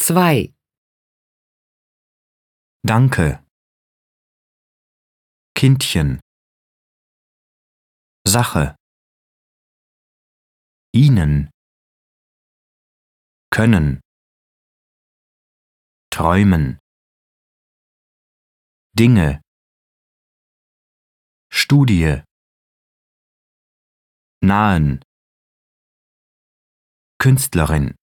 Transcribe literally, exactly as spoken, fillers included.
zwei, Danke. Kindchen. Sache. Ihnen. Können. Träumen. Dinge. Studie. Nahen. Künstlerin.